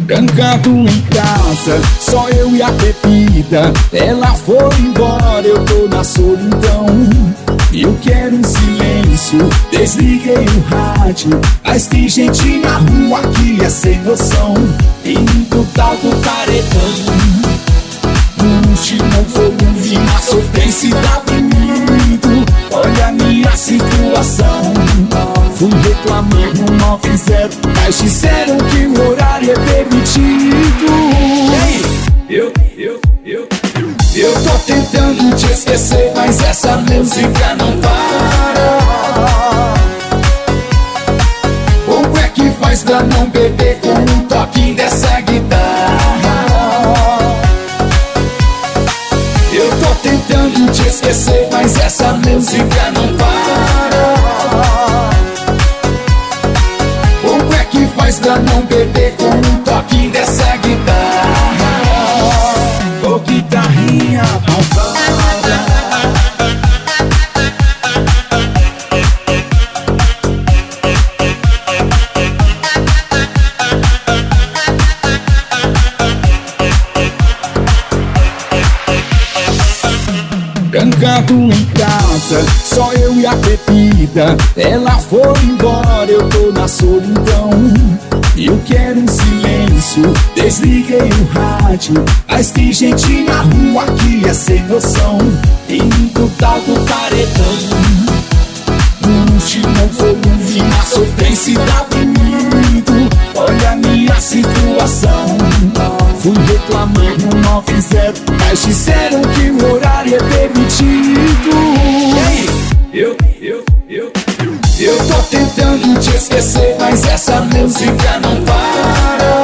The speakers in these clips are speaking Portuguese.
Trancado em casa, só eu e a bebida. Ela foi embora, eu tô na solidão. Eu quero um silêncio, desliguei o rádio. Mas tem gente na rua que é sem noção. E no tal do paredão, no último volume, na sofrência dá bonito. Olha a minha situação. Fui reclamando, não fizeram, mas disseram que o horário é permitido. E aí? Eu tô tentando te esquecer, mas essa música não para. Como é que faz pra não beber com um toque dessa guitarra? Eu tô tentando te esquecer, mas essa música não para. Como é que faz pra não beber com um toque dessa guitarra? Ô guitarrinha malvada. Trancado em casa, só eu e a bebida. Ela foi embora, eu tô na solidão. Eu quero um silêncio, desliguei o rádio. Mas tem gente na rua que é sem noção. E no tal do paredão, no último volume, na sofrência dá bonito. Olha a minha situação. Fui reclamando, não fizeram, mas disseram que o horário é permitido. E aí? Eu tô tentando te esquecer, mas essa música não para.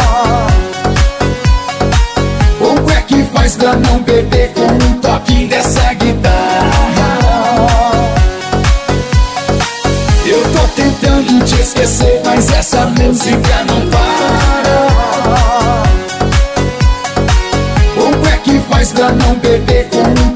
Como é que faz pra não beber com um toque dessa guitarra? Eu tô tentando te esquecer, mas essa música não para. Como é que faz pra não beber com um